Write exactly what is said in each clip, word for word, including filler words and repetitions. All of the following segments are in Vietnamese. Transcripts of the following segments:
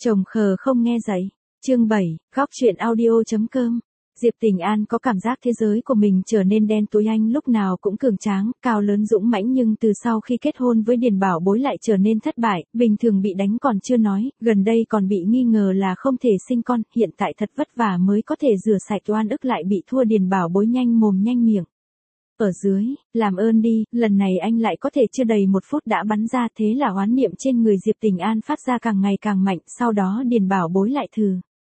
Chồng khờ không nghe dạy. Chương bảy, góc chuyện audio chấm com. Diệp Tình An có cảm giác thế giới của mình trở nên đen tối, anh lúc nào cũng cường tráng, cao lớn dũng mãnh, nhưng từ sau khi kết hôn với Điền Bảo Bối lại trở nên thất bại, bình thường bị đánh còn chưa nói, gần đây còn bị nghi ngờ là không thể sinh con, hiện tại thật vất vả mới có thể rửa sạch oan ức lại bị thua Điền Bảo Bối nhanh mồm nhanh miệng. Ở dưới, làm ơn đi, lần này anh lại có thể chưa đầy một phút đã bắn ra, thế là oán niệm trên người Diệp Tình An phát ra càng ngày càng mạnh, sau đó Điền Bảo Bối lại thử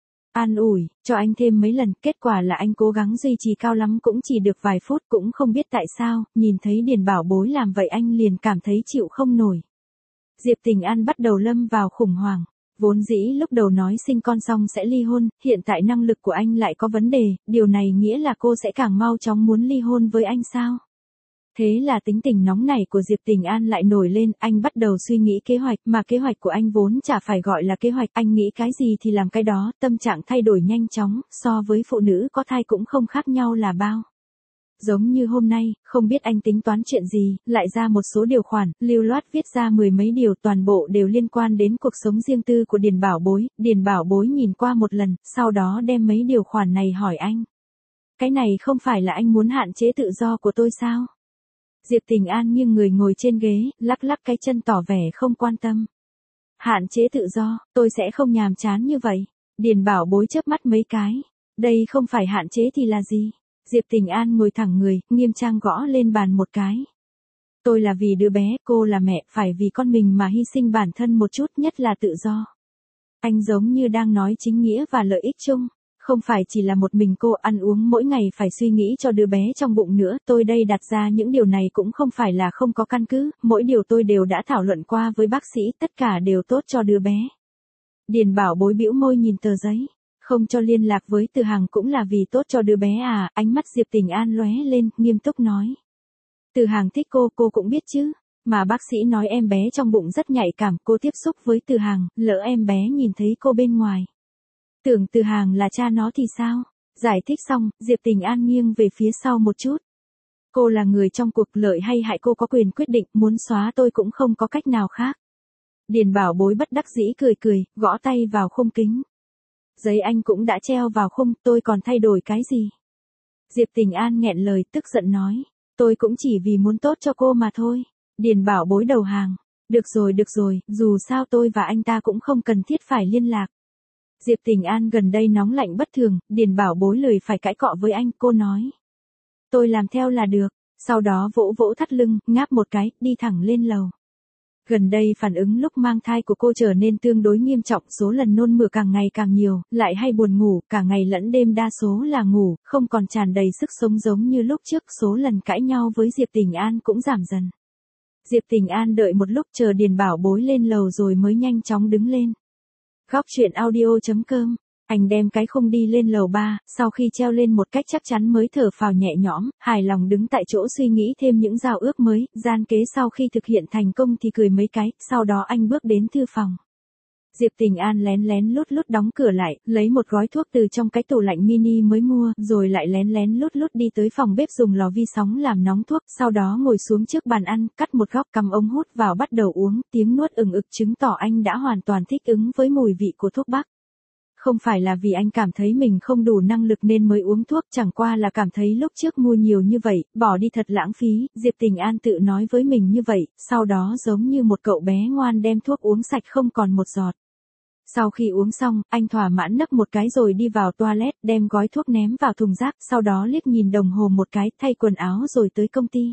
an ủi, cho anh thêm mấy lần, kết quả là anh cố gắng duy trì cao lắm cũng chỉ được vài phút, cũng không biết tại sao, nhìn thấy Điền Bảo Bối làm vậy anh liền cảm thấy chịu không nổi. Diệp Tình An bắt đầu lâm vào khủng hoảng, vốn dĩ lúc đầu nói sinh con xong sẽ ly hôn, hiện tại năng lực của anh lại có vấn đề, điều này nghĩa là cô sẽ càng mau chóng muốn ly hôn với anh sao? Thế là tính tình nóng nảy của Diệp Tình An lại nổi lên, anh bắt đầu suy nghĩ kế hoạch, mà kế hoạch của anh vốn chả phải gọi là kế hoạch, anh nghĩ cái gì thì làm cái đó, tâm trạng thay đổi nhanh chóng, so với phụ nữ có thai cũng không khác nhau là bao. Giống như hôm nay, không biết anh tính toán chuyện gì, lại ra một số điều khoản, lưu loát viết ra mười mấy điều, toàn bộ đều liên quan đến cuộc sống riêng tư của Điền Bảo Bối. Điền Bảo Bối nhìn qua một lần, sau đó đem mấy điều khoản này hỏi anh. Cái này không phải là anh muốn hạn chế tự do của tôi sao? Diệp Tình An nghiêng người ngồi trên ghế, lắc lắc cái chân tỏ vẻ không quan tâm. Hạn chế tự do, tôi sẽ không nhàm chán như vậy. Điền Bảo Bối chớp mắt mấy cái. Đây không phải hạn chế thì là gì? Diệp Tình An ngồi thẳng người, nghiêm trang gõ lên bàn một cái. Tôi là vì đứa bé, cô là mẹ, phải vì con mình mà hy sinh bản thân một chút, nhất là tự do. Anh giống như đang nói chính nghĩa và lợi ích chung. Không phải chỉ là một mình cô ăn uống mỗi ngày phải suy nghĩ cho đứa bé trong bụng nữa, tôi đây đặt ra những điều này cũng không phải là không có căn cứ, mỗi điều tôi đều đã thảo luận qua với bác sĩ, tất cả đều tốt cho đứa bé. Điền Bảo Bối bĩu môi nhìn tờ giấy, không cho liên lạc với Từ Hằng cũng là vì tốt cho đứa bé à, ánh mắt Diệp Tình An lóe lên, nghiêm túc nói. Từ Hằng thích cô, cô cũng biết chứ, mà bác sĩ nói em bé trong bụng rất nhạy cảm, cô tiếp xúc với Từ Hằng, lỡ em bé nhìn thấy cô bên ngoài. Tưởng Từ Hằng là cha nó thì sao? Giải thích xong, Diệp Tình An nghiêng về phía sau một chút. Cô là người trong cuộc, lợi hay hại cô có quyền quyết định, muốn xóa tôi cũng không có cách nào khác. Điền Bảo Bối bất đắc dĩ cười cười, gõ tay vào khung kính. Giấy anh cũng đã treo vào khung, tôi còn thay đổi cái gì? Diệp Tình An nghẹn lời, tức giận nói. Tôi cũng chỉ vì muốn tốt cho cô mà thôi. Điền Bảo Bối đầu hàng. Được rồi được rồi, dù sao tôi và anh ta cũng không cần thiết phải liên lạc. Diệp Tình An gần đây nóng lạnh bất thường, Điền Bảo Bối lười phải cãi cọ với anh, cô nói. Tôi làm theo là được, sau đó vỗ vỗ thắt lưng, ngáp một cái, đi thẳng lên lầu. Gần đây phản ứng lúc mang thai của cô trở nên tương đối nghiêm trọng, số lần nôn mửa càng ngày càng nhiều, lại hay buồn ngủ, cả ngày lẫn đêm đa số là ngủ, không còn tràn đầy sức sống giống như lúc trước, số lần cãi nhau với Diệp Tình An cũng giảm dần. Diệp Tình An đợi một lúc chờ Điền Bảo Bối lên lầu rồi mới nhanh chóng đứng lên. Góc chuyện audio chấm com, anh đem cái khung đi lên lầu ba, sau khi treo lên một cách chắc chắn mới thở phào nhẹ nhõm, hài lòng đứng tại chỗ suy nghĩ thêm những giao ước mới, gian kế sau khi thực hiện thành công thì cười mấy cái, sau đó anh bước đến thư phòng. Diệp Tình An lén lén lút lút đóng cửa lại, lấy một gói thuốc từ trong cái tủ lạnh mini mới mua, rồi lại lén lén lút lút đi tới phòng bếp dùng lò vi sóng làm nóng thuốc, sau đó ngồi xuống trước bàn ăn, cắt một góc, cầm ống hút vào bắt đầu uống, tiếng nuốt ừng ực chứng tỏ anh đã hoàn toàn thích ứng với mùi vị của thuốc bắc. Không phải là vì anh cảm thấy mình không đủ năng lực nên mới uống thuốc, chẳng qua là cảm thấy lúc trước mua nhiều như vậy, bỏ đi thật lãng phí, Diệp Tình An tự nói với mình như vậy, sau đó giống như một cậu bé ngoan đem thuốc uống sạch không còn một giọt. Sau khi uống xong, anh thỏa mãn nấc một cái rồi đi vào toilet, đem gói thuốc ném vào thùng rác, sau đó liếc nhìn đồng hồ một cái, thay quần áo rồi tới công ty.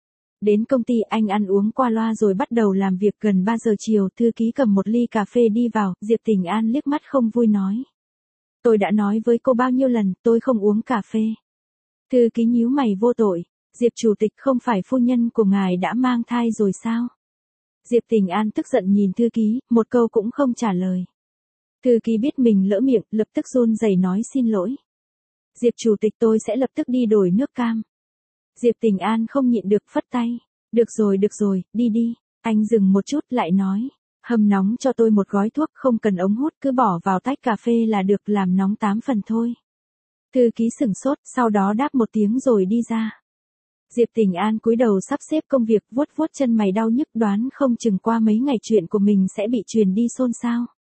Đến công ty anh ăn uống qua loa rồi bắt đầu làm việc, gần ba giờ chiều, thư ký cầm một ly cà phê đi vào, Diệp Tình An liếc mắt không vui nói. Tôi đã nói với cô bao nhiêu lần, tôi không uống cà phê. Thư ký nhíu mày vô tội, Diệp chủ tịch không phải phu nhân của ngài đã mang thai rồi sao? Diệp Tình An tức giận nhìn thư ký, một câu cũng không trả lời. Thư ký biết mình lỡ miệng, lập tức run rẩy nói xin lỗi. Diệp chủ tịch, tôi sẽ lập tức đi đổi nước cam. Diệp Tình An không nhịn được phất tay. Được rồi được rồi, đi đi. Anh dừng một chút lại nói. Hâm nóng cho tôi một gói thuốc, không cần ống hút, cứ bỏ vào tách cà phê là được, làm nóng tám phần thôi. Thư ký sửng sốt, sau đó đáp một tiếng rồi đi ra. Diệp Tình An cúi đầu sắp xếp công việc, vuốt vuốt chân mày đau nhức, đoán không chừng qua mấy ngày chuyện của mình sẽ bị truyền đi xôn xao.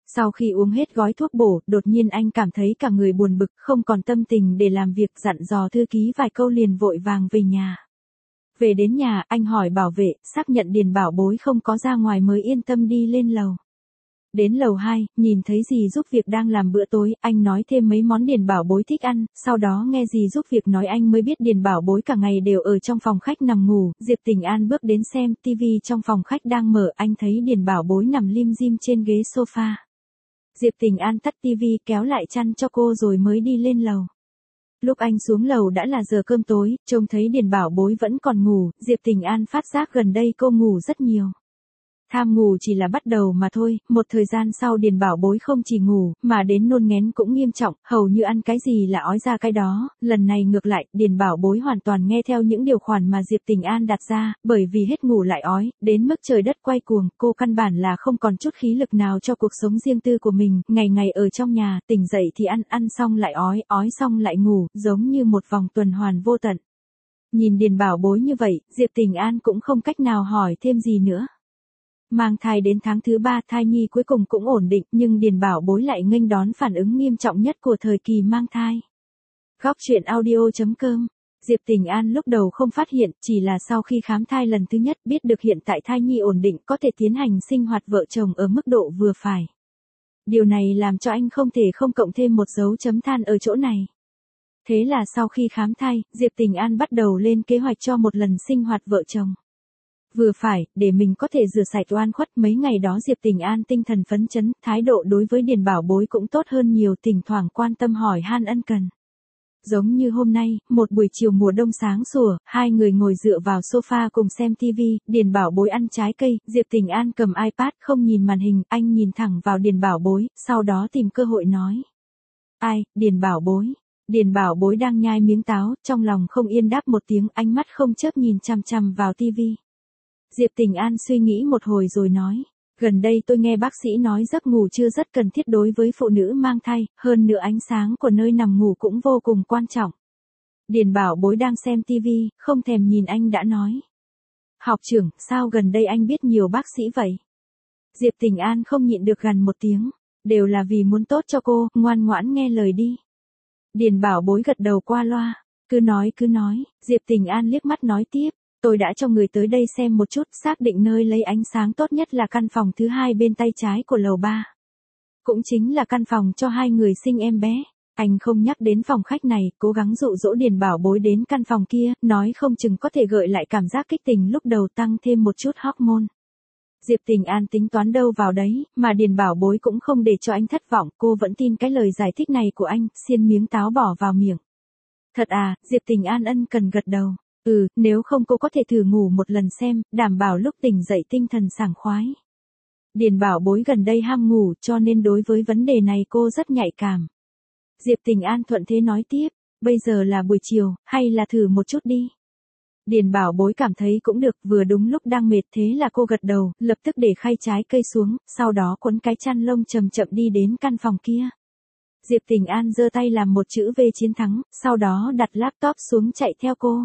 Sau khi uống hết gói thuốc bổ, đột nhiên anh cảm thấy cả người buồn bực, không còn tâm tình để làm việc, dặn dò thư ký vài câu liền vội vàng về nhà. Về đến nhà, anh hỏi bảo vệ, xác nhận Điền Bảo Bối không có ra ngoài mới yên tâm đi lên lầu. Đến lầu hai, nhìn thấy dì giúp việc đang làm bữa tối, anh nói thêm mấy món Điền Bảo Bối thích ăn, sau đó nghe dì giúp việc nói anh mới biết Điền Bảo Bối cả ngày đều ở trong phòng khách nằm ngủ. Diệp Tình An bước đến xem, tivi trong phòng khách đang mở, anh thấy Điền Bảo Bối nằm lim dim trên ghế sofa. Diệp Tình An tắt tivi kéo lại chăn cho cô rồi mới đi lên lầu. Lúc anh xuống lầu đã là giờ cơm tối, trông thấy Điền Bảo Bối vẫn còn ngủ, Diệp Tình An phát giác gần đây cô ngủ rất nhiều. Tham ngủ chỉ là bắt đầu mà thôi, một thời gian sau Điền Bảo Bối không chỉ ngủ, mà đến nôn nghén cũng nghiêm trọng, hầu như ăn cái gì là ói ra cái đó, lần này ngược lại, Điền Bảo Bối hoàn toàn nghe theo những điều khoản mà Diệp Tình An đặt ra, bởi vì hết ngủ lại ói, đến mức trời đất quay cuồng, cô căn bản là không còn chút khí lực nào cho cuộc sống riêng tư của mình, ngày ngày ở trong nhà, tỉnh dậy thì ăn, ăn xong lại ói, ói xong lại ngủ, giống như một vòng tuần hoàn vô tận. Nhìn Điền Bảo Bối như vậy, Diệp Tình An cũng không cách nào hỏi thêm gì nữa. Mang thai đến tháng thứ ba, thai nhi cuối cùng cũng ổn định, nhưng Điền Bảo Bối lại nghênh đón phản ứng nghiêm trọng nhất của thời kỳ mang thai. Góc truyện audio chấm com. Diệp Tình An lúc đầu không phát hiện, chỉ là sau khi khám thai lần thứ nhất biết được hiện tại thai nhi ổn định, có thể tiến hành sinh hoạt vợ chồng ở mức độ vừa phải. Điều này làm cho anh không thể không cộng thêm một dấu chấm than ở chỗ này. Thế là sau khi khám thai, Diệp Tình An bắt đầu lên kế hoạch cho một lần sinh hoạt vợ chồng. Vừa phải, để mình có thể rửa sạch oan khuất. Mấy ngày đó Diệp Tình An tinh thần phấn chấn, thái độ đối với Điền Bảo Bối cũng tốt hơn nhiều, thỉnh thoảng quan tâm hỏi han ân cần. Giống như hôm nay, một buổi chiều mùa đông sáng sủa, hai người ngồi dựa vào sofa cùng xem tivi, Điền Bảo Bối ăn trái cây, Diệp Tình An cầm iPad không nhìn màn hình, anh nhìn thẳng vào Điền Bảo Bối, sau đó tìm cơ hội nói. Ai, Điền Bảo Bối. Điền Bảo Bối đang nhai miếng táo, trong lòng không yên đáp một tiếng, ánh mắt không chớp nhìn chằm chằm vào tivi. Diệp Tình An suy nghĩ một hồi rồi nói, gần đây tôi nghe bác sĩ nói giấc ngủ trưa rất cần thiết đối với phụ nữ mang thai, hơn nữa ánh sáng của nơi nằm ngủ cũng vô cùng quan trọng. Điền Bảo Bối đang xem tivi, không thèm nhìn anh đã nói. Học trưởng, sao gần đây anh biết nhiều bác sĩ vậy? Diệp Tình An không nhịn được gằn một tiếng, đều là vì muốn tốt cho cô, ngoan ngoãn nghe lời đi. Điền Bảo Bối gật đầu qua loa, cứ nói cứ nói, Diệp Tình An liếc mắt nói tiếp. Tôi đã cho người tới đây xem một chút, xác định nơi lấy ánh sáng tốt nhất là căn phòng thứ hai bên tay trái của lầu ba. Cũng chính là căn phòng cho hai người sinh em bé. Anh không nhắc đến phòng khách này, cố gắng dụ dỗ Điền Bảo Bối đến căn phòng kia, nói không chừng có thể gợi lại cảm giác kích tình lúc đầu, tăng thêm một chút hormone. Diệp Tình An tính toán đâu vào đấy, mà Điền Bảo Bối cũng không để cho anh thất vọng, cô vẫn tin cái lời giải thích này của anh, xiên miếng táo bỏ vào miệng. Thật à, Diệp Tình An ân cần gật đầu. Ừ, nếu không cô có thể thử ngủ một lần xem, đảm bảo lúc tỉnh dậy tinh thần sảng khoái. Điền Bảo Bối gần đây ham ngủ cho nên đối với vấn đề này cô rất nhạy cảm. Diệp Tình An thuận thế nói tiếp, bây giờ là buổi chiều, hay là thử một chút đi. Điền Bảo Bối cảm thấy cũng được, vừa đúng lúc đang mệt, thế là cô gật đầu, lập tức để khay trái cây xuống, sau đó quấn cái chăn lông chậm chậm đi đến căn phòng kia. Diệp Tình An giơ tay làm một chữ V chiến thắng, sau đó đặt laptop xuống chạy theo cô.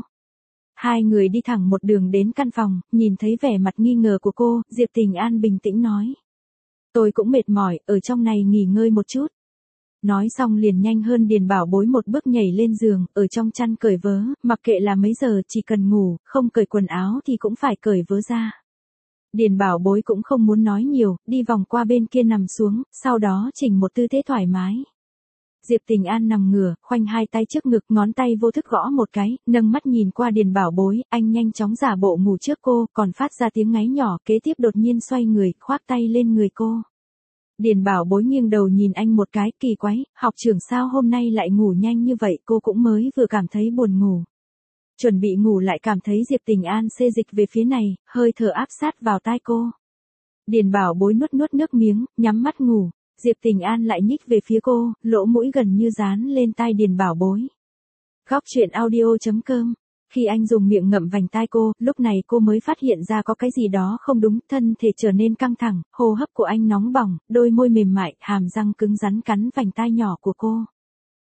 Hai người đi thẳng một đường đến căn phòng, nhìn thấy vẻ mặt nghi ngờ của cô, Diệp Tình An bình tĩnh nói. Tôi cũng mệt mỏi, ở trong này nghỉ ngơi một chút. Nói xong liền nhanh hơn Điền Bảo Bối một bước nhảy lên giường, ở trong chăn cởi vớ, mặc kệ là mấy giờ, chỉ cần ngủ, không cởi quần áo thì cũng phải cởi vớ ra. Điền Bảo Bối cũng không muốn nói nhiều, đi vòng qua bên kia nằm xuống, sau đó chỉnh một tư thế thoải mái. Diệp Tình An nằm ngửa, khoanh hai tay trước ngực, ngón tay vô thức gõ một cái, nâng mắt nhìn qua Điền Bảo Bối, anh nhanh chóng giả bộ ngủ trước cô, còn phát ra tiếng ngáy nhỏ, kế tiếp đột nhiên xoay người, khoác tay lên người cô. Điền Bảo Bối nghiêng đầu nhìn anh một cái, kỳ quái, học trưởng sao hôm nay lại ngủ nhanh như vậy, cô cũng mới vừa cảm thấy buồn ngủ. Chuẩn bị ngủ lại cảm thấy Diệp Tình An xê dịch về phía này, hơi thở áp sát vào tai cô. Điền Bảo Bối nuốt nuốt nước miếng, nhắm mắt ngủ. Diệp Tình An lại nhích về phía cô, lỗ mũi gần như dán lên tai Điền Bảo Bối. Góc truyện audio chấm com. Khi anh dùng miệng ngậm vành tai cô, lúc này cô mới phát hiện ra có cái gì đó không đúng, thân thể trở nên căng thẳng, hô hấp của anh nóng bỏng, đôi môi mềm mại, hàm răng cứng rắn cắn vành tai nhỏ của cô.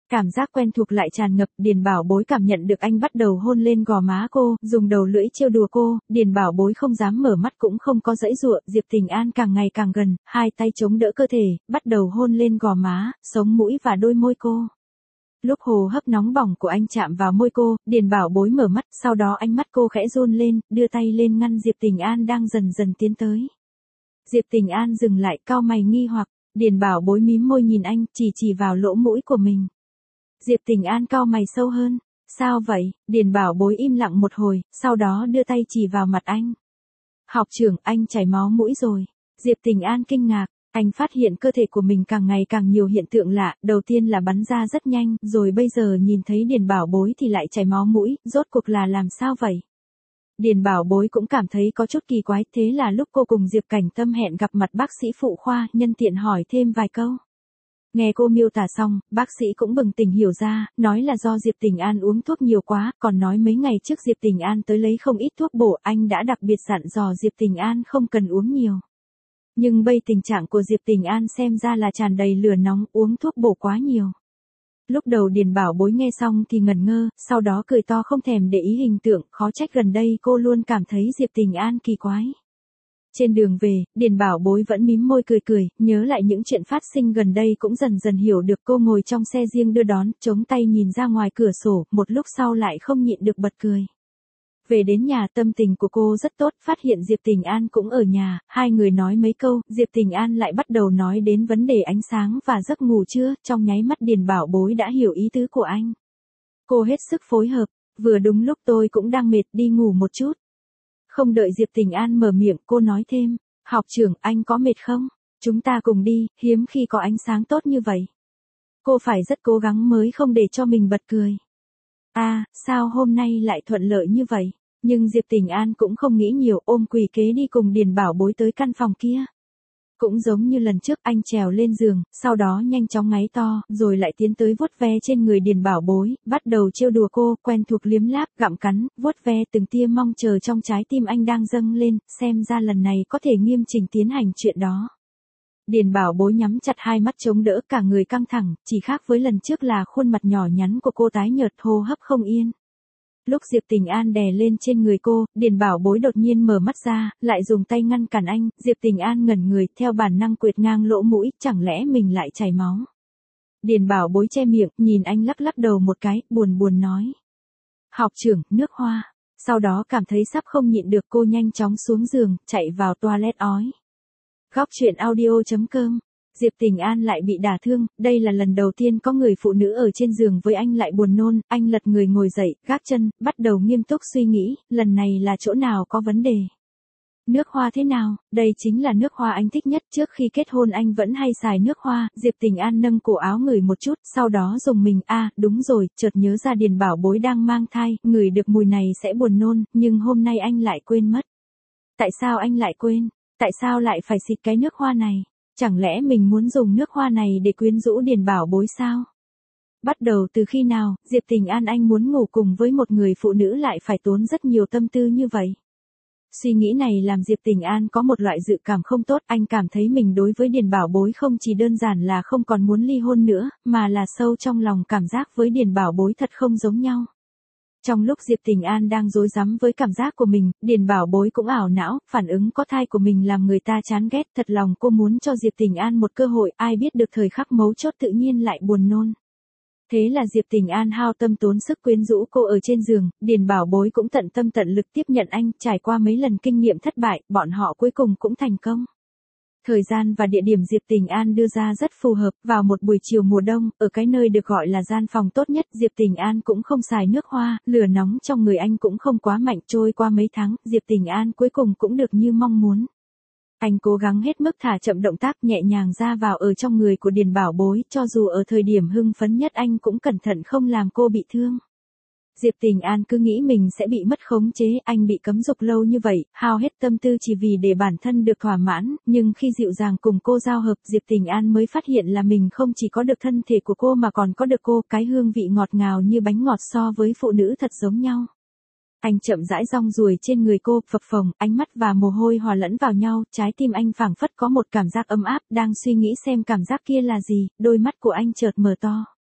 Cảm giác quen thuộc lại tràn ngập, Điền Bảo Bối cảm nhận được anh bắt đầu hôn lên gò má cô, dùng đầu lưỡi trêu đùa cô, Điền Bảo Bối không dám mở mắt cũng không có giãy giụa, Diệp Tình An càng ngày càng gần, hai tay chống đỡ cơ thể, bắt đầu hôn lên gò má, sống mũi và đôi môi cô. Lúc hồ hấp nóng bỏng của anh chạm vào môi cô, Điền Bảo Bối mở mắt, sau đó ánh mắt cô khẽ run lên, đưa tay lên ngăn Diệp Tình An đang dần dần tiến tới. Diệp Tình An dừng lại, cau mày nghi hoặc, Điền Bảo Bối mím môi nhìn anh, chỉ chỉ vào lỗ mũi của mình. Diệp Tình An cau mày sâu hơn, sao vậy? Điền Bảo Bối im lặng một hồi, sau đó đưa tay chỉ vào mặt anh. Học trưởng, anh chảy máu mũi rồi. Diệp Tình An kinh ngạc, anh phát hiện cơ thể của mình càng ngày càng nhiều hiện tượng lạ, đầu tiên là bắn ra rất nhanh, rồi bây giờ nhìn thấy Điền Bảo Bối thì lại chảy máu mũi, rốt cuộc là làm sao vậy? Điền Bảo Bối cũng cảm thấy có chút kỳ quái, thế là lúc cô cùng Diệp Cảnh Tâm hẹn gặp mặt bác sĩ phụ khoa, nhân tiện hỏi thêm vài câu. Nghe cô miêu tả xong, bác sĩ cũng bừng tỉnh hiểu ra, nói là do Diệp Tình An uống thuốc nhiều quá, còn nói mấy ngày trước Diệp Tình An tới lấy không ít thuốc bổ, anh đã đặc biệt dặn dò Diệp Tình An không cần uống nhiều. Nhưng bây tình trạng của Diệp Tình An xem ra là tràn đầy lửa nóng, uống thuốc bổ quá nhiều. Lúc đầu Điền Bảo Bối nghe xong thì ngẩn ngơ, sau đó cười to không thèm để ý hình tượng, khó trách gần đây cô luôn cảm thấy Diệp Tình An kỳ quái. Trên đường về, Điền Bảo Bối vẫn mím môi cười cười, nhớ lại những chuyện phát sinh gần đây cũng dần dần hiểu được. Cô ngồi trong xe riêng đưa đón, chống tay nhìn ra ngoài cửa sổ, một lúc sau lại không nhịn được bật cười. Về đến nhà, tâm tình của cô rất tốt, phát hiện Diệp Tình An cũng ở nhà, hai người nói mấy câu, Diệp Tình An lại bắt đầu nói đến vấn đề ánh sáng và giấc ngủ trưa, trong nháy mắt Điền Bảo Bối đã hiểu ý tứ của anh. Cô hết sức phối hợp, vừa đúng lúc tôi cũng đang mệt, đi ngủ một chút. Không đợi Diệp Tình An mở miệng, cô nói thêm, học trưởng, anh có mệt không? Chúng ta cùng đi, hiếm khi có ánh sáng tốt như vậy. Cô phải rất cố gắng mới không để cho mình bật cười. À, sao hôm nay lại thuận lợi như vậy? Nhưng Diệp Tình An cũng không nghĩ nhiều, ôm quỳ kế đi cùng Điền Bảo Bối tới căn phòng kia. Cũng giống như lần trước, anh trèo lên giường, sau đó nhanh chóng ngáy to, rồi lại tiến tới vuốt ve trên người Điền Bảo Bối, bắt đầu trêu đùa cô, quen thuộc liếm láp, gặm cắn, vuốt ve từng tia mong chờ trong trái tim anh đang dâng lên, xem ra lần này có thể nghiêm chỉnh tiến hành chuyện đó. Điền Bảo Bối nhắm chặt hai mắt chống đỡ, cả người căng thẳng, chỉ khác với lần trước là khuôn mặt nhỏ nhắn của cô tái nhợt, hô hấp không yên. Lúc Diệp Tình An đè lên trên người cô, Điền Bảo Bối đột nhiên mở mắt ra, lại dùng tay ngăn cản anh, Diệp Tình An ngẩn người, theo bản năng quệt ngang lỗ mũi, chẳng lẽ mình lại chảy máu. Điền Bảo Bối che miệng, nhìn anh lắc lắc đầu một cái, buồn buồn nói. Học trưởng, nước hoa. Sau đó cảm thấy sắp không nhịn được, cô nhanh chóng xuống giường, chạy vào toilet ói. Góc truyện audio chấm com. Diệp Tình An lại bị đả thương, đây là lần đầu tiên có người phụ nữ ở trên giường với anh lại buồn nôn, anh lật người ngồi dậy, gác chân, bắt đầu nghiêm túc suy nghĩ, lần này là chỗ nào có vấn đề. Nước hoa thế nào? Đây chính là nước hoa anh thích nhất, trước khi kết hôn anh vẫn hay xài nước hoa. Diệp Tình An nâng cổ áo ngửi một chút, sau đó dùng mình, a à, đúng rồi, chợt nhớ ra Điền Bảo Bối đang mang thai, ngửi được mùi này sẽ buồn nôn, nhưng hôm nay anh lại quên mất. Tại sao anh lại quên? Tại sao lại phải xịt cái nước hoa này? Chẳng lẽ mình muốn dùng nước hoa này để quyến rũ Điền Bảo Bối sao? Bắt đầu từ khi nào, Diệp Tình An anh muốn ngủ cùng với một người phụ nữ lại phải tốn rất nhiều tâm tư như vậy? Suy nghĩ này làm Diệp Tình An có một loại dự cảm không tốt, anh cảm thấy mình đối với Điền Bảo Bối không chỉ đơn giản là không còn muốn ly hôn nữa, mà là sâu trong lòng cảm giác với Điền Bảo Bối thật không giống nhau. Trong lúc Diệp Tình An đang rối rắm với cảm giác của mình, Điền Bảo Bối cũng ảo não, phản ứng có thai của mình làm người ta chán ghét, thật lòng cô muốn cho Diệp Tình An một cơ hội, ai biết được thời khắc mấu chốt tự nhiên lại buồn nôn. Thế là Diệp Tình An hao tâm tốn sức quyến rũ cô ở trên giường, Điền Bảo Bối cũng tận tâm tận lực tiếp nhận anh, trải qua mấy lần kinh nghiệm thất bại, bọn họ cuối cùng cũng thành công. Thời gian và địa điểm Diệp Tình An đưa ra rất phù hợp, vào một buổi chiều mùa đông, ở cái nơi được gọi là gian phòng tốt nhất, Diệp Tình An cũng không xài nước hoa, lửa nóng trong người anh cũng không quá mạnh, trôi qua mấy tháng, Diệp Tình An cuối cùng cũng được như mong muốn. Anh cố gắng hết mức thả chậm động tác, nhẹ nhàng ra vào ở trong người của Điền Bảo Bối, cho dù ở thời điểm hưng phấn nhất anh cũng cẩn thận không làm cô bị thương. Diệp Tình An cứ nghĩ mình sẽ bị mất khống chế, anh bị cấm dục lâu như vậy, hao hết tâm tư chỉ vì để bản thân được thỏa mãn, nhưng khi dịu dàng cùng cô giao hợp, Diệp Tình An mới phát hiện là mình không chỉ có được thân thể của cô mà còn có được cô, cái hương vị ngọt ngào như bánh ngọt so với phụ nữ thật giống nhau. Anh chậm rãi rong ruổi trên người cô, phập phồng, ánh mắt và mồ hôi hòa lẫn vào nhau, trái tim anh phảng phất có một cảm giác ấm áp, đang suy nghĩ xem cảm giác kia là gì, đôi mắt của anh chợt mở to.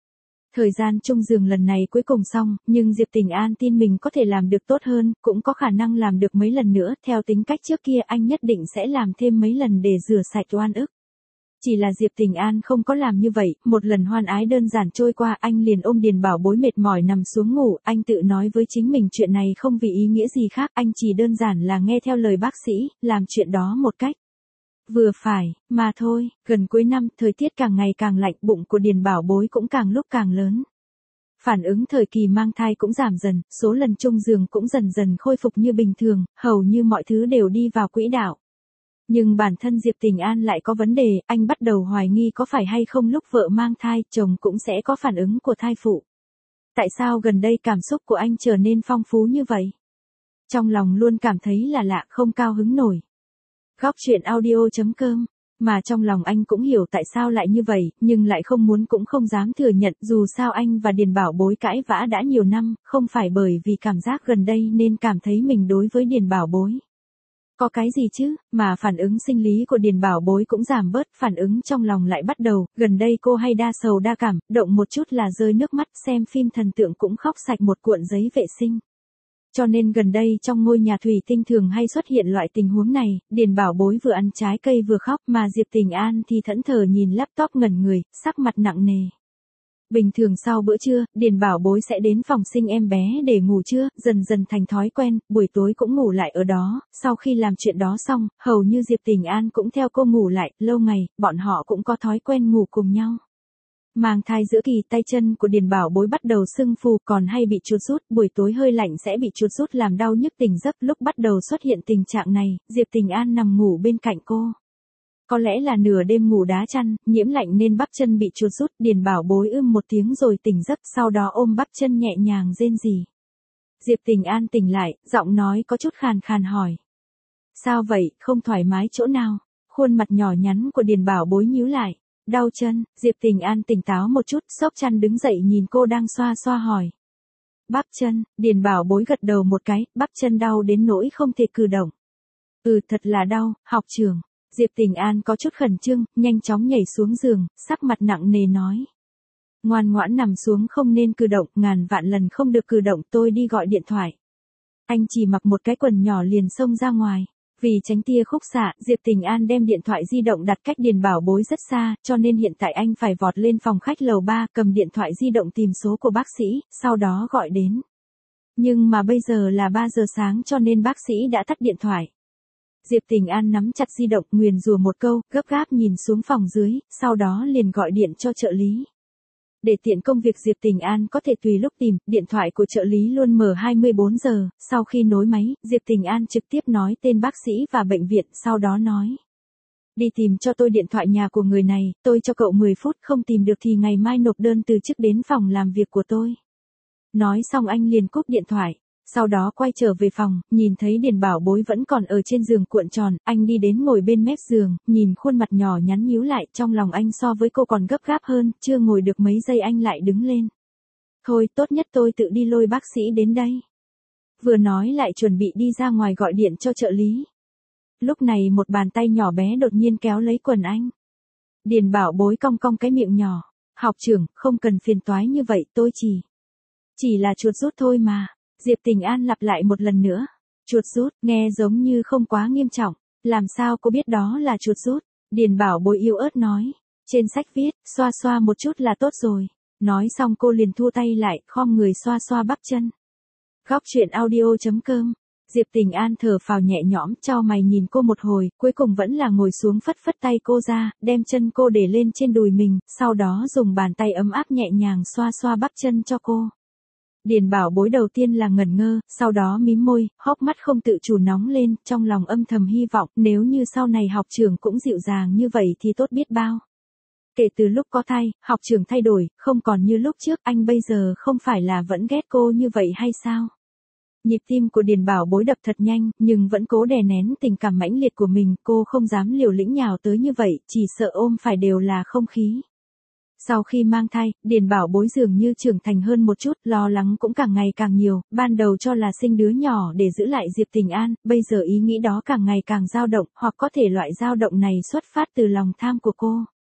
Thời gian chung giường lần này cuối cùng xong, nhưng Diệp Tình An tin mình có thể làm được tốt hơn, cũng có khả năng làm được mấy lần nữa, theo tính cách trước kia anh nhất định sẽ làm thêm mấy lần để rửa sạch oan ức. Chỉ là Diệp Tình An không có làm như vậy, một lần hoan ái đơn giản trôi qua anh liền ôm Điền Bảo Bối mệt mỏi nằm xuống ngủ, anh tự nói với chính mình chuyện này không vì ý nghĩa gì khác, anh chỉ đơn giản là nghe theo lời bác sĩ, làm chuyện đó một cách vừa phải, mà thôi. Gần cuối năm, thời tiết càng ngày càng lạnh, bụng của Điền Bảo Bối cũng càng lúc càng lớn. Phản ứng thời kỳ mang thai cũng giảm dần, số lần chung giường cũng dần dần khôi phục như bình thường, hầu như mọi thứ đều đi vào quỹ đạo. Nhưng bản thân Diệp Tình An lại có vấn đề, anh bắt đầu hoài nghi có phải hay không lúc vợ mang thai, chồng cũng sẽ có phản ứng của thai phụ. Tại sao gần đây cảm xúc của anh trở nên phong phú như vậy? Trong lòng luôn cảm thấy là lạ, không cao hứng nổi. Góc truyện audio chấm com. Mà trong lòng anh cũng hiểu tại sao lại như vậy, nhưng lại không muốn cũng không dám thừa nhận, dù sao anh và Điền Bảo Bối cãi vã đã nhiều năm, không phải bởi vì cảm giác gần đây nên cảm thấy mình đối với Điền Bảo Bối có cái gì chứ, mà phản ứng sinh lý của Điền Bảo Bối cũng giảm bớt, phản ứng trong lòng lại bắt đầu, gần đây cô hay đa sầu đa cảm, động một chút là rơi nước mắt, xem phim thần tượng cũng khóc sạch một cuộn giấy vệ sinh. Cho nên gần đây trong ngôi nhà thủy tinh thường hay xuất hiện loại tình huống này, Điền Bảo Bối vừa ăn trái cây vừa khóc, mà Diệp Tình An thì thẫn thờ nhìn laptop ngẩn người, sắc mặt nặng nề. Bình thường sau bữa trưa, Điền Bảo Bối sẽ đến phòng sinh em bé để ngủ trưa, dần dần thành thói quen, buổi tối cũng ngủ lại ở đó, sau khi làm chuyện đó xong, hầu như Diệp Tình An cũng theo cô ngủ lại, lâu ngày, bọn họ cũng có thói quen ngủ cùng nhau. Mang thai giữa kỳ, tay chân của Điền Bảo Bối bắt đầu sưng phù, còn hay bị chuột rút, buổi tối hơi lạnh sẽ bị chuột rút làm đau nhức tỉnh giấc, lúc bắt đầu xuất hiện tình trạng này, Diệp Tình An nằm ngủ bên cạnh cô. Có lẽ là nửa đêm ngủ đá chăn, nhiễm lạnh nên bắp chân bị chuột rút, Điền Bảo Bối ưm một tiếng rồi tỉnh giấc, sau đó ôm bắp chân nhẹ nhàng rên rỉ. Diệp Tình An tỉnh lại, giọng nói có chút khàn khàn hỏi. Sao vậy, không thoải mái chỗ nào? Khuôn mặt nhỏ nhắn của Điền Bảo Bối nhíu lại. Đau chân, Diệp Tình An tỉnh táo một chút, xốc chăn đứng dậy nhìn cô đang xoa xoa hỏi. Bắp chân, Điền Bảo Bối gật đầu một cái, bắp chân đau đến nỗi không thể cử động. Ừ, thật là đau, học trưởng. Diệp Tình An có chút khẩn trương, nhanh chóng nhảy xuống giường, sắc mặt nặng nề nói. Ngoan ngoãn nằm xuống không nên cử động, ngàn vạn lần không được cử động, tôi đi gọi điện thoại. Anh chỉ mặc một cái quần nhỏ liền xông ra ngoài. Vì tránh tia khúc xạ, Diệp Tình An đem điện thoại di động đặt cách Điền Bảo Bối rất xa, cho nên hiện tại anh phải vọt lên phòng khách lầu ba, cầm điện thoại di động tìm số của bác sĩ, sau đó gọi đến. Nhưng mà bây giờ là ba giờ sáng cho nên bác sĩ đã tắt điện thoại. Diệp Tình An nắm chặt di động, nguyền rủa một câu, gấp gáp nhìn xuống phòng dưới, sau đó liền gọi điện cho trợ lý. Để tiện công việc Diệp Tình An có thể tùy lúc tìm, điện thoại của trợ lý luôn mở hai mươi bốn giờ, sau khi nối máy, Diệp Tình An trực tiếp nói tên bác sĩ và bệnh viện, sau đó nói. Đi tìm cho tôi điện thoại nhà của người này, tôi cho cậu mười phút, không tìm được thì ngày mai nộp đơn từ chức đến phòng làm việc của tôi. Nói xong anh liền cúp điện thoại. Sau đó quay trở về phòng, nhìn thấy Điền Bảo Bối vẫn còn ở trên giường cuộn tròn, anh đi đến ngồi bên mép giường, nhìn khuôn mặt nhỏ nhắn nhíu lại, trong lòng anh so với cô còn gấp gáp hơn, chưa ngồi được mấy giây anh lại đứng lên. Thôi, tốt nhất tôi tự đi lôi bác sĩ đến đây. Vừa nói lại chuẩn bị đi ra ngoài gọi điện cho trợ lý. Lúc này một bàn tay nhỏ bé đột nhiên kéo lấy quần anh. Điền Bảo Bối cong cong cái miệng nhỏ. Học trưởng, không cần phiền toái như vậy, tôi chỉ... Chỉ là chuột rút thôi mà. Diệp Tình An lặp lại một lần nữa. Chuột rút, nghe giống như không quá nghiêm trọng. Làm sao cô biết đó là chuột rút? Điền Bảo Bối yếu ớt nói. Trên sách viết, xoa xoa một chút là tốt rồi. Nói xong cô liền thua tay lại, khom người xoa xoa bắp chân. Góc truyện audio chấm com. Diệp Tình An thở phào nhẹ nhõm, chau mày nhìn cô một hồi, cuối cùng vẫn là ngồi xuống phất phất tay cô ra, đem chân cô để lên trên đùi mình, sau đó dùng bàn tay ấm áp nhẹ nhàng xoa xoa bắp chân cho cô. Điền Bảo Bối đầu tiên là ngẩn ngơ, sau đó mím môi, hốc mắt không tự chủ nóng lên, trong lòng âm thầm hy vọng, nếu như sau này học trưởng cũng dịu dàng như vậy thì tốt biết bao. Kể từ lúc có thai, học trưởng thay đổi, không còn như lúc trước, anh bây giờ không phải là vẫn ghét cô như vậy hay sao? Nhịp tim của Điền Bảo Bối đập thật nhanh, nhưng vẫn cố đè nén tình cảm mãnh liệt của mình, cô không dám liều lĩnh nhào tới như vậy, chỉ sợ ôm phải đều là không khí. Sau khi mang thai, Điền Bảo Bối dường như trưởng thành hơn một chút, lo lắng cũng càng ngày càng nhiều, ban đầu cho là sinh đứa nhỏ để giữ lại Diệp Tình An, bây giờ ý nghĩ đó càng ngày càng dao động, hoặc có thể loại dao động này xuất phát từ lòng tham của cô.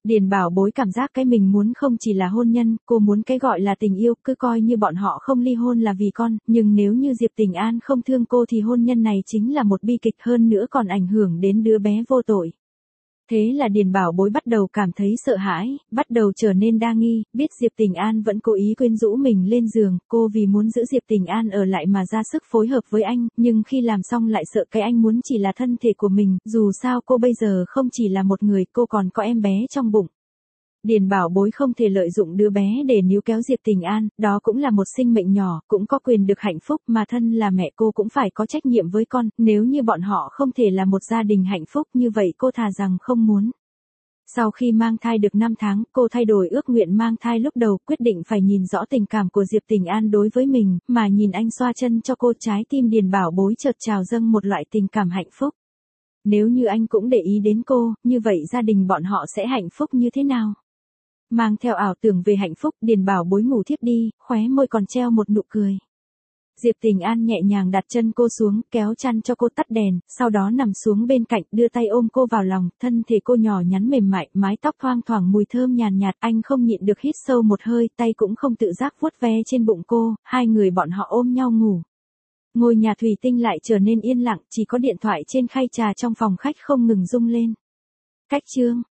Điền Bảo Bối cảm giác cái mình muốn không chỉ là hôn nhân, cô muốn cái gọi là tình yêu, cứ coi như bọn họ không ly hôn là vì con, nhưng nếu như Diệp Tình An không thương cô thì hôn nhân này chính là một bi kịch, hơn nữa còn ảnh hưởng đến đứa bé vô tội. Thế là Điền Bảo Bối bắt đầu cảm thấy sợ hãi, bắt đầu trở nên đa nghi, biết Diệp Tình An vẫn cố ý quyến rũ mình lên giường, cô vì muốn giữ Diệp Tình An ở lại mà ra sức phối hợp với anh, nhưng khi làm xong lại sợ cái anh muốn chỉ là thân thể của mình, dù sao cô bây giờ không chỉ là một người, cô còn có em bé trong bụng. Điền Bảo Bối không thể lợi dụng đứa bé để níu kéo Diệp Tình An, đó cũng là một sinh mệnh nhỏ, cũng có quyền được hạnh phúc, mà thân là mẹ cô cũng phải có trách nhiệm với con, nếu như bọn họ không thể là một gia đình hạnh phúc như vậy cô thà rằng không muốn. Sau khi mang thai được năm tháng, cô thay đổi ước nguyện mang thai lúc đầu, quyết định phải nhìn rõ tình cảm của Diệp Tình An đối với mình, mà nhìn anh xoa chân cho cô, trái tim Điền Bảo Bối chợt trào dâng một loại tình cảm hạnh phúc. Nếu như anh cũng để ý đến cô, như vậy gia đình bọn họ sẽ hạnh phúc như thế nào? Mang theo ảo tưởng về hạnh phúc, Điền Bảo Bối ngủ thiếp đi, khóe môi còn treo một nụ cười. Diệp Tình An nhẹ nhàng đặt chân cô xuống, kéo chăn cho cô, tắt đèn, sau đó nằm xuống bên cạnh, đưa tay ôm cô vào lòng, thân thể cô nhỏ nhắn mềm mại, mái tóc thoang thoảng mùi thơm nhàn nhạt, anh không nhịn được hít sâu một hơi, tay cũng không tự giác vuốt ve trên bụng cô, hai người bọn họ ôm nhau ngủ. Ngôi nhà thủy tinh lại trở nên yên lặng, chỉ có điện thoại trên khay trà trong phòng khách không ngừng rung lên. Cách chương